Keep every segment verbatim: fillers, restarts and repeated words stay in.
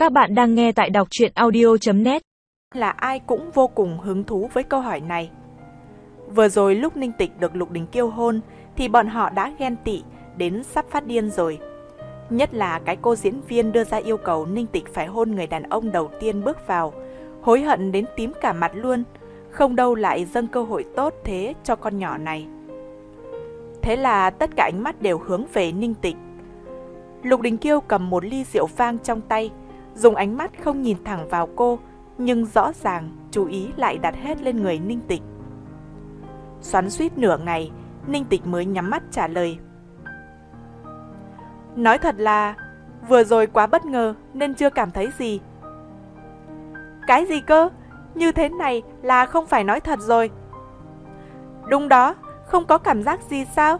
Các bạn đang nghe tại đọc truyện audio chấm net. Là ai cũng vô cùng hứng thú với câu hỏi này. Vừa rồi lúc Ninh Tịch được Lục Đình Kiêu hôn thì bọn họ đã ghen tị đến sắp phát điên rồi. Nhất là cái cô diễn viên đưa ra yêu cầu Ninh Tịch phải hôn người đàn ông đầu tiên bước vào, hối hận đến tím cả mặt luôn, không đâu lại dâng cơ hội tốt thế cho con nhỏ này. Thế là tất cả ánh mắt đều hướng về Ninh Tịch. Lục Đình Kiêu cầm một ly rượu vang trong tay, dùng ánh mắt không nhìn thẳng vào cô, nhưng rõ ràng chú ý lại đặt hết lên người Ninh Tịch. Xoắn xuýt nửa ngày, Ninh Tịch mới nhắm mắt trả lời. Nói thật là vừa rồi quá bất ngờ nên chưa cảm thấy gì. Cái gì cơ? Như thế này là không phải nói thật rồi. Đúng đó, không có cảm giác gì sao?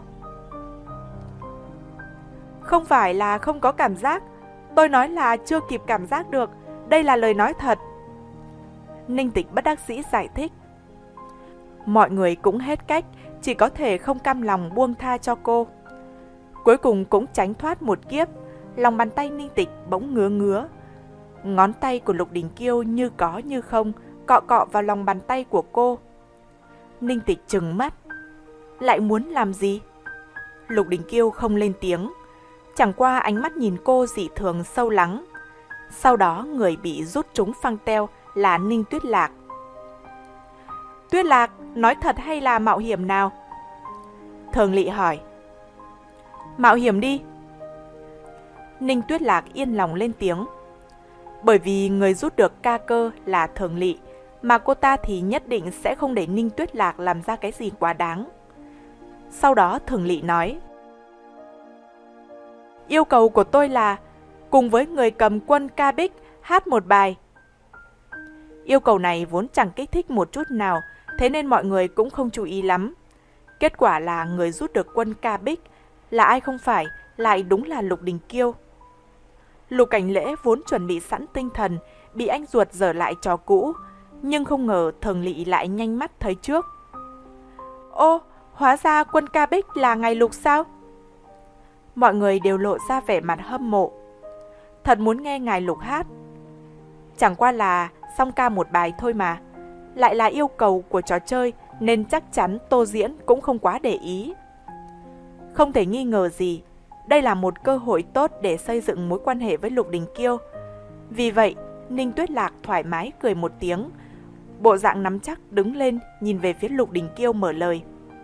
Không phải là không có cảm giác, tôi nói là chưa kịp cảm giác được, đây là lời nói thật. Ninh Tịch bất đắc dĩ giải thích. Mọi người cũng hết cách, chỉ có thể không cam lòng buông tha cho cô. Cuối cùng cũng tránh thoát một kiếp, lòng bàn tay Ninh Tịch bỗng ngứa ngứa. Ngón tay của Lục Đình Kiêu như có như không, cọ cọ vào lòng bàn tay của cô. Ninh Tịch trừng mắt. Lại muốn làm gì? Lục Đình Kiêu không lên tiếng, chẳng qua ánh mắt nhìn cô dị thường sâu lắng. Sau đó người bị rút trúng phăng teo là Ninh Tuyết Lạc. Tuyết Lạc, nói thật hay là mạo hiểm nào? Thường Lị hỏi. Mạo hiểm đi. Ninh Tuyết Lạc yên lòng lên tiếng. Bởi vì người rút được ca cơ là Thường Lị, mà cô ta thì nhất định sẽ không để Ninh Tuyết Lạc làm ra cái gì quá đáng. Sau đó Thường Lị nói. Yêu cầu của tôi là cùng với người cầm quân ca bích hát một bài. Yêu cầu này vốn chẳng kích thích một chút nào, thế nên mọi người cũng không chú ý lắm. Kết quả là người rút được quân ca bích là ai không phải, lại đúng là Lục Đình Kiêu. Lục Cảnh Lễ vốn chuẩn bị sẵn tinh thần, bị anh ruột dở lại trò cũ, nhưng không ngờ Thường Lị lại nhanh mắt thấy trước. Ô, hóa ra quân ca bích là ngài Lục sao? Mọi người đều lộ ra vẻ mặt hâm mộ. Thật muốn nghe ngài Lục hát. Chẳng qua là song ca một bài thôi mà, lại là yêu cầu của trò chơi nên chắc chắn Tô Diễn cũng không quá để ý. Không thể nghi ngờ gì, đây là một cơ hội tốt để xây dựng mối quan hệ với Lục Đình Kiêu. Vì vậy, Ninh Tuyết Lạc thoải mái cười một tiếng, bộ dạng nắm chắc đứng lên nhìn về phía Lục Đình Kiêu mở lời.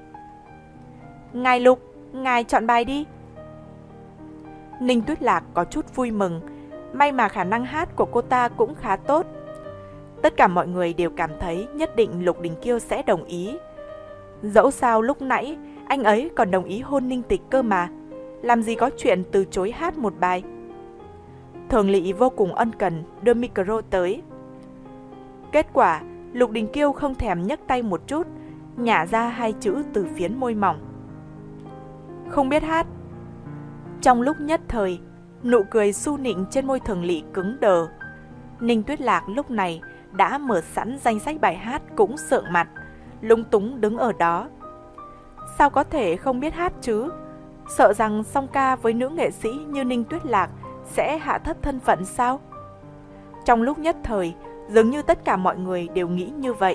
Ngài Lục, ngài chọn bài đi. Ninh Tuyết Lạc có chút vui mừng, may mà khả năng hát của cô ta cũng khá tốt. Tất cả mọi người đều cảm thấy nhất định Lục Đình Kiêu sẽ đồng ý. Dẫu sao lúc nãy anh ấy còn đồng ý hôn Ninh Tịch cơ mà, làm gì có chuyện từ chối hát một bài. Thường Lị vô cùng ân cần đưa micro tới. Kết quả Lục Đình Kiêu không thèm nhấc tay một chút, nhả ra hai chữ từ phiến môi mỏng. Không biết hát. Trong lúc nhất thời, nụ cười su nịnh trên môi Thường Lị cứng đờ. Ninh Tuyết Lạc lúc này đã mở sẵn danh sách bài hát cũng sượng mặt, lúng túng đứng ở đó. Sao có thể không biết hát chứ? Sợ rằng song ca với nữ nghệ sĩ như Ninh Tuyết Lạc sẽ hạ thấp thân phận sao? Trong lúc nhất thời, dường như tất cả mọi người đều nghĩ như vậy.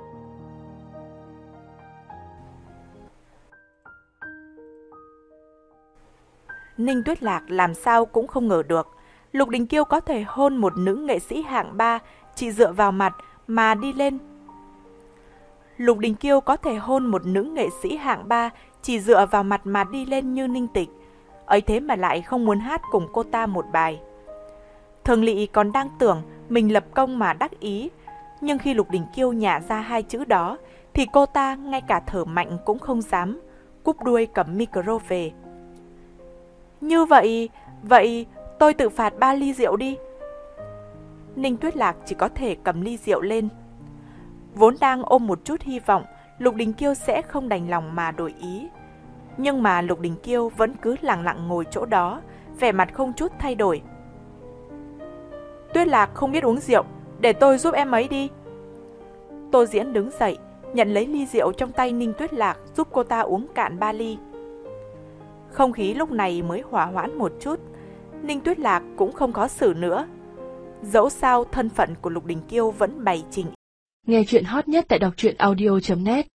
Ninh Tuyết Lạc làm sao cũng không ngờ được Lục Đình Kiêu có thể hôn một nữ nghệ sĩ hạng ba chỉ dựa vào mặt mà đi lên. Lục Đình Kiêu có thể hôn một nữ nghệ sĩ hạng ba chỉ dựa vào mặt mà đi lên như Ninh Tịch, ấy thế mà lại không muốn hát cùng cô ta một bài. Thường Lị còn đang tưởng mình lập công mà đắc ý, nhưng khi Lục Đình Kiêu nhả ra hai chữ đó thì cô ta ngay cả thở mạnh cũng không dám, cúp đuôi cầm micro về. Như vậy, vậy tôi tự phạt ba ly rượu đi. Ninh Tuyết Lạc chỉ có thể cầm ly rượu lên. Vốn đang ôm một chút hy vọng Lục Đình Kiêu sẽ không đành lòng mà đổi ý, nhưng mà Lục Đình Kiêu vẫn cứ lặng lặng ngồi chỗ đó, vẻ mặt không chút thay đổi. Tuyết Lạc không biết uống rượu, để tôi giúp em ấy đi. Tô Diễn đứng dậy, nhận lấy ly rượu trong tay Ninh Tuyết Lạc, giúp cô ta uống cạn ba ly. Không khí lúc này mới hòa hoãn một chút, Ninh Tuyết Lạc cũng không khó xử nữa. Dẫu sao thân phận của Lục Đình Kiêu vẫn bày trình. Nghe chuyện hot nhất tại đọc truyện audio chấm net.